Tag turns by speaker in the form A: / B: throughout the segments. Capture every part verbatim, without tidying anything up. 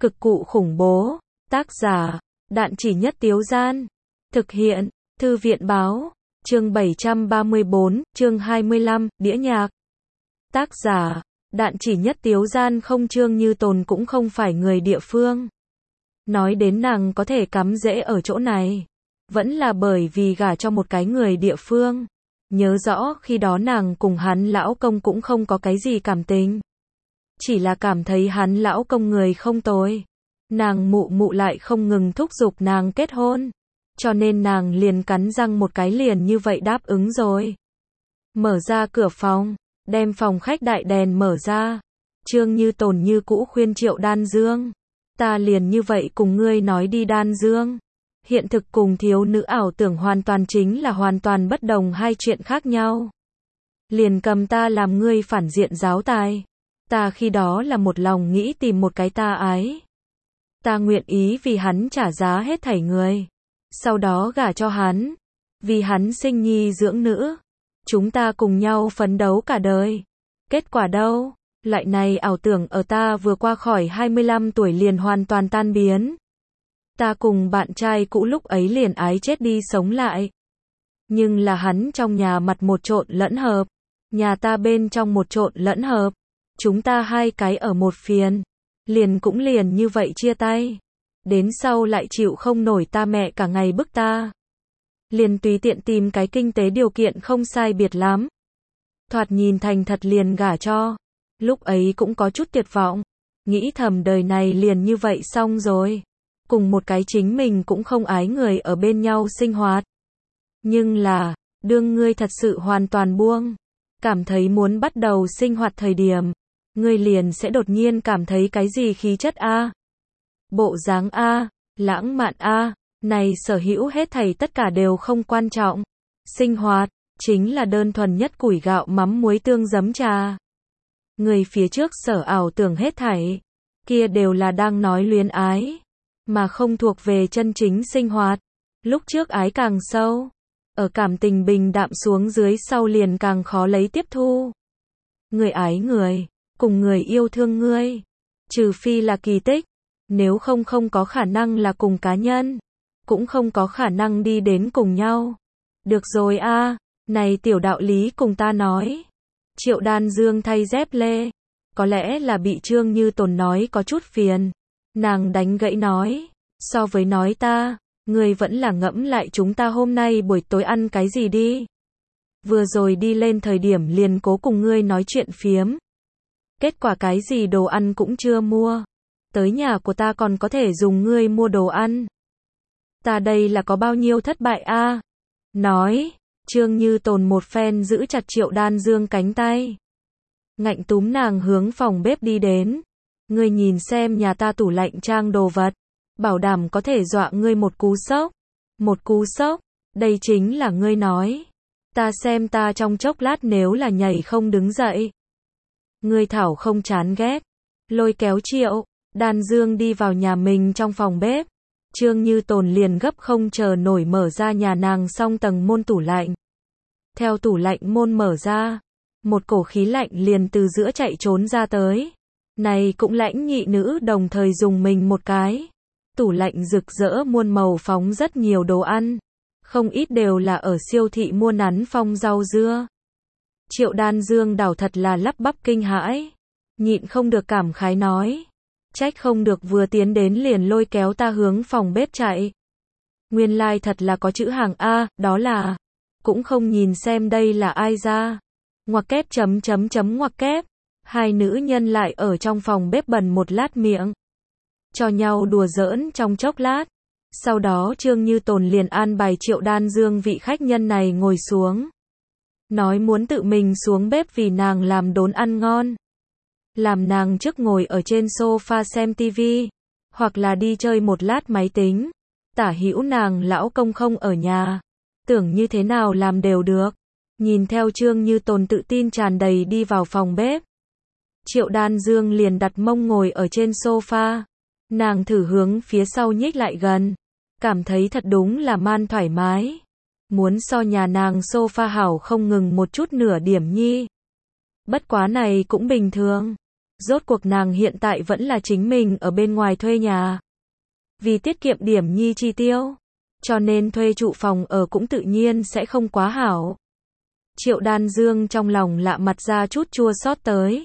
A: Cực cụ khủng bố. Tác giả, Đạn Chỉ Nhất Tiếu Gian. Thực hiện, Thư viện Báo. Chương bảy trăm ba mươi bốn, chương hai mươi lăm, đĩa nhạc. Tác giả, Đạn Chỉ Nhất Tiếu Gian. Không, Trương Như Tồn cũng không phải người địa phương. Nói đến nàng có thể cắm rễ ở chỗ này, vẫn là bởi vì gả cho một cái người địa phương. Nhớ rõ khi đó nàng cùng hắn lão công cũng không có cái gì cảm tình. Chỉ là cảm thấy hắn lão công người không tồi. Nàng mụ mụ lại không ngừng thúc giục nàng kết hôn. Cho nên nàng liền cắn răng một cái liền như vậy đáp ứng rồi. Mở ra cửa phòng, đem phòng khách đại đèn mở ra. Trương Như Tồn như cũ khuyên Triệu Đan Dương. Ta liền như vậy cùng ngươi nói đi Đan Dương. Hiện thực cùng thiếu nữ ảo tưởng hoàn toàn chính là hoàn toàn bất đồng hai chuyện khác nhau. Liền cầm ta làm ngươi phản diện giáo tài. Ta khi đó là một lòng nghĩ tìm một cái ta ái. Ta nguyện ý vì hắn trả giá hết thảy người. Sau đó gả cho hắn. Vì hắn sinh nhi dưỡng nữ. Chúng ta cùng nhau phấn đấu cả đời. Kết quả đâu? Loại này ảo tưởng ở ta vừa qua khỏi hai mươi lăm tuổi liền hoàn toàn tan biến. Ta cùng bạn trai cũ lúc ấy liền ái chết đi sống lại. Nhưng là hắn trong nhà mặt một trộn lẫn hợp. Nhà ta bên trong một trộn lẫn hợp. Chúng ta hai cái ở một phiền. Liền cũng liền như vậy chia tay. Đến sau lại chịu không nổi ta mẹ cả ngày bức ta. Liền tùy tiện tìm cái kinh tế điều kiện không sai biệt lắm. Thoạt nhìn thành thật liền gả cho. Lúc ấy cũng có chút tuyệt vọng. Nghĩ thầm đời này liền như vậy xong rồi. Cùng một cái chính mình cũng không ái người ở bên nhau sinh hoạt. Nhưng là, đương ngươi thật sự hoàn toàn buông. Cảm thấy muốn bắt đầu sinh hoạt thời điểm. Ngươi liền sẽ đột nhiên cảm thấy cái gì khí chất a, bộ dáng a, lãng mạn a, này sở hữu hết thảy tất cả đều không quan trọng. Sinh hoạt, chính là đơn thuần nhất củi gạo mắm muối tương giấm trà. Người phía trước sở ảo tưởng hết thảy, kia đều là đang nói luyến ái, mà không thuộc về chân chính sinh hoạt. Lúc trước ái càng sâu, ở cảm tình bình đạm xuống dưới sau liền càng khó lấy tiếp thu. Người ái người, cùng người yêu thương ngươi, trừ phi là kỳ tích, nếu không không có khả năng là cùng cá nhân, cũng không có khả năng đi đến cùng nhau. Được rồi a, này tiểu đạo lý cùng ta nói. Triệu Đan Dương thay dép lê, có lẽ là bị Trương Như Tồn nói có chút phiền. Nàng đánh gãy nói, so với nói ta, ngươi vẫn là ngẫm lại chúng ta hôm nay buổi tối ăn cái gì đi. Vừa rồi đi lên thời điểm liền cố cùng ngươi nói chuyện phiếm. Kết quả cái gì đồ ăn cũng chưa mua. Tới nhà của ta còn có thể dùng ngươi mua đồ ăn. Ta đây là có bao nhiêu thất bại a? Nói, Trương Như Tồn một phen giữ chặt Triệu Đan Dương cánh tay. Ngạnh túm nàng hướng phòng bếp đi đến. Ngươi nhìn xem nhà ta tủ lạnh trang đồ vật. Bảo đảm có thể dọa ngươi một cú sốc. Một cú sốc, đây chính là ngươi nói. Ta xem ta trong chốc lát nếu là nhảy không đứng dậy. Ngươi thảo không chán ghét. Lôi kéo Triệu Đan Dương đi vào nhà mình trong phòng bếp. Trương Như Tồn liền gấp không chờ nổi mở ra nhà nàng song tầng môn tủ lạnh. Theo tủ lạnh môn mở ra, một cổ khí lạnh liền từ giữa chạy trốn ra tới. Này cũng lãnh nhị nữ đồng thời dùng mình một cái. Tủ lạnh rực rỡ muôn màu phóng rất nhiều đồ ăn. Không ít đều là ở siêu thị mua nắn phong rau dưa. Triệu Đan Dương đảo thật là lắp bắp kinh hãi. Nhịn không được cảm khái nói. Trách không được vừa tiến đến liền lôi kéo ta hướng phòng bếp chạy. Nguyên lai like thật là có chữ hàng A, đó là. Cũng không nhìn xem đây là ai ra. Ngoặc kép chấm chấm chấm ngoặc kép. Hai nữ nhân lại ở trong phòng bếp bần một lát miệng. Cho nhau đùa giỡn trong chốc lát. Sau đó Trương Như Tồn liền an bài Triệu Đan Dương vị khách nhân này ngồi xuống. Nói muốn tự mình xuống bếp vì nàng làm đốn ăn ngon. Làm nàng trước ngồi ở trên sofa xem tivi. Hoặc là đi chơi một lát máy tính. Tả hữu nàng lão công không ở nhà. Tưởng như thế nào làm đều được. Nhìn theo Trương Như Tồn tự tin tràn đầy đi vào phòng bếp. Triệu Đan Dương liền đặt mông ngồi ở trên sofa. Nàng thử hướng phía sau nhích lại gần. Cảm thấy thật đúng là man thoải mái. Muốn so nhà nàng sofa hảo không ngừng một chút nửa điểm nhi. Bất quá này cũng bình thường. Rốt cuộc nàng hiện tại vẫn là chính mình ở bên ngoài thuê nhà. Vì tiết kiệm điểm nhi chi tiêu, cho nên thuê trụ phòng ở cũng tự nhiên sẽ không quá hảo. Triệu Đan Dương trong lòng lạ mặt ra chút chua xót tới.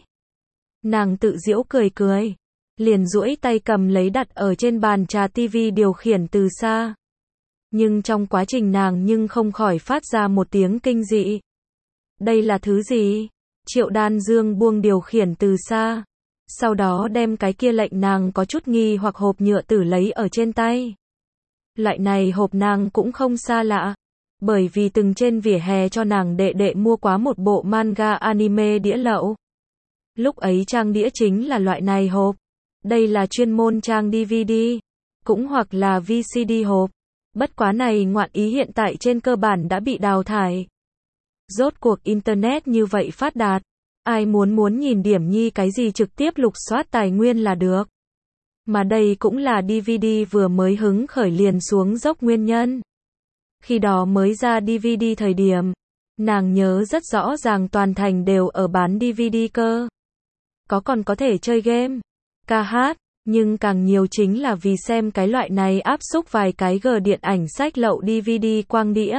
A: Nàng tự giễu cười cười, liền duỗi tay cầm lấy đặt ở trên bàn trà tivi điều khiển từ xa. Nhưng trong quá trình nàng nhưng không khỏi phát ra một tiếng kinh dị. Đây là thứ gì? Triệu Đan Dương buông điều khiển từ xa, sau đó đem cái kia lệnh nàng có chút nghi hoặc hộp nhựa tử lấy ở trên tay. Loại này hộp nàng cũng không xa lạ, bởi vì từng trên vỉa hè cho nàng đệ đệ mua quá một bộ manga anime đĩa lậu. Lúc ấy trang đĩa chính là loại này hộp. Đây là chuyên môn trang đê vê đê, cũng hoặc là vê xê đê hộp. Bất quá này ngoạn ý hiện tại trên cơ bản đã bị đào thải. Rốt cuộc Internet như vậy phát đạt, ai muốn muốn nhìn điểm nhi cái gì trực tiếp lục soát tài nguyên là được. Mà đây cũng là đê vê đê vừa mới hứng khởi liền xuống dốc nguyên nhân. Khi đó mới ra đê vê đê thời điểm, nàng nhớ rất rõ ràng toàn thành đều ở bán đê vê đê cơ. Có còn có thể chơi game, ca hát, nhưng càng nhiều chính là vì xem cái loại này áp xúc vài cái G điện ảnh sách lậu đê vê đê quang đĩa.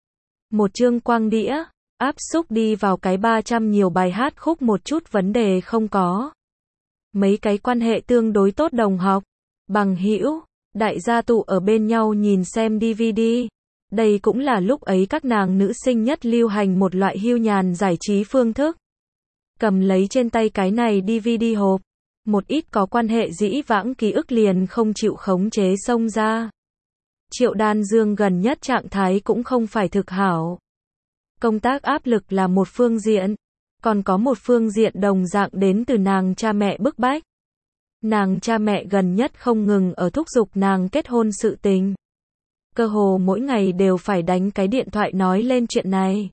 A: Một chương quang đĩa, áp xúc đi vào cái ba trăm nhiều bài hát khúc một chút vấn đề không có. Mấy cái quan hệ tương đối tốt đồng học, bằng hữu, đại gia tụ ở bên nhau nhìn xem đê vê đê. Đây cũng là lúc ấy các nàng nữ sinh nhất lưu hành một loại hưu nhàn giải trí phương thức. Cầm lấy trên tay cái này đê vê đê hộp, một ít có quan hệ dĩ vãng ký ức liền không chịu khống chế xông ra. Triệu Đan Dương gần nhất trạng thái cũng không phải thực hảo. Công tác áp lực là một phương diện, còn có một phương diện đồng dạng đến từ nàng cha mẹ bức bách. Nàng cha mẹ gần nhất không ngừng ở thúc giục nàng kết hôn sự tình. Cơ hồ mỗi ngày đều phải đánh cái điện thoại nói lên chuyện này.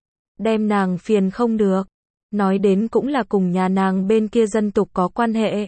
A: Đem nàng phiền không được. Nói đến cũng là cùng nhà nàng bên kia dân tục có quan hệ.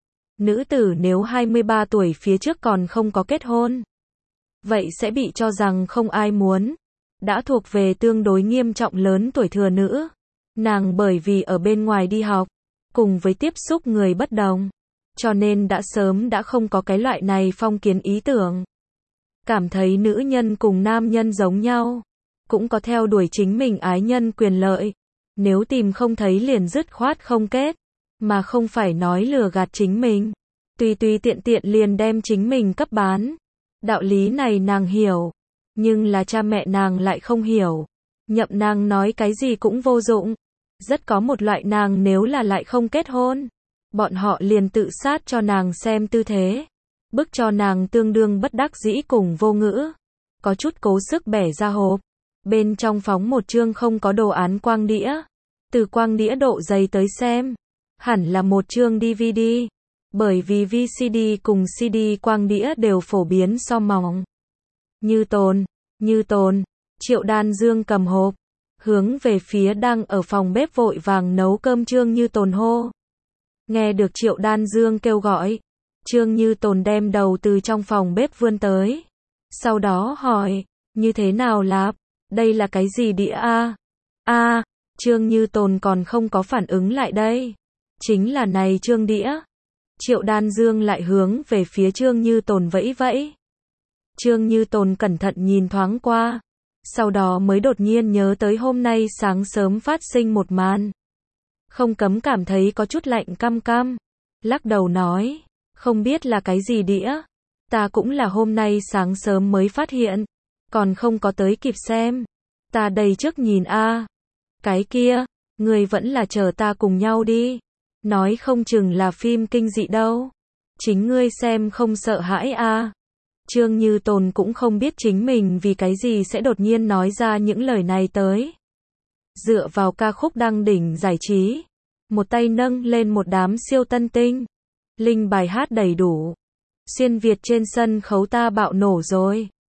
A: Nữ tử nếu hai mươi ba tuổi phía trước còn không có kết hôn, vậy sẽ bị cho rằng không ai muốn. Đã thuộc về tương đối nghiêm trọng lớn tuổi thừa nữ. Nàng bởi vì ở bên ngoài đi học, cùng với tiếp xúc người bất đồng, cho nên đã sớm đã không có cái loại này phong kiến ý tưởng. Cảm thấy nữ nhân cùng nam nhân giống nhau, cũng có theo đuổi chính mình ái nhân quyền lợi. Nếu tìm không thấy liền dứt khoát không kết, mà không phải nói lừa gạt chính mình. Tùy tùy tiện tiện liền đem chính mình cấp bán. Đạo lý này nàng hiểu, nhưng là cha mẹ nàng lại không hiểu. Nhậm nàng nói cái gì cũng vô dụng. Rất có một loại nàng nếu là lại không kết hôn, bọn họ liền tự sát cho nàng xem tư thế. Bức cho nàng tương đương bất đắc dĩ cùng vô ngữ. Có chút cố sức bẻ ra hộp. Bên trong phóng một chương không có đồ án quang đĩa. Từ quang đĩa độ dày tới xem, hẳn là một chương đê vê đê. Bởi vì vê xê đê cùng xê đê quang đĩa đều phổ biến so mỏng. Như Tồn, Như Tồn, Triệu Đan Dương cầm hộp, hướng về phía đang ở phòng bếp vội vàng nấu cơm Trương Như Tồn hô. Nghe được Triệu Đan Dương kêu gọi, Trương Như Tồn đem đầu từ trong phòng bếp vươn tới. Sau đó hỏi, như thế nào lạp, đây là cái gì đĩa a? A, Trương Như Tồn còn không có phản ứng lại đây. Chính là này trương đĩa. Triệu Đan Dương lại hướng về phía Trương Như Tồn vẫy vẫy. Trương Như Tồn cẩn thận nhìn thoáng qua, sau đó mới đột nhiên nhớ tới hôm nay sáng sớm phát sinh một màn. Không cấm cảm thấy có chút lạnh căm căm. Lắc đầu nói, không biết là cái gì đĩa. Ta cũng là hôm nay sáng sớm mới phát hiện, còn không có tới kịp xem. Ta đây trước nhìn a. Cái kia, người vẫn là chờ ta cùng nhau đi. Nói không chừng là phim kinh dị đâu. Chính ngươi xem không sợ hãi a. Trương Như Tồn cũng không biết chính mình vì cái gì sẽ đột nhiên nói ra những lời này tới. Dựa vào ca khúc đăng đỉnh giải trí, một tay nâng lên một đám siêu tân tinh. Linh bài hát đầy đủ. Xuyên Việt trên sân khấu ta bạo nổ rồi.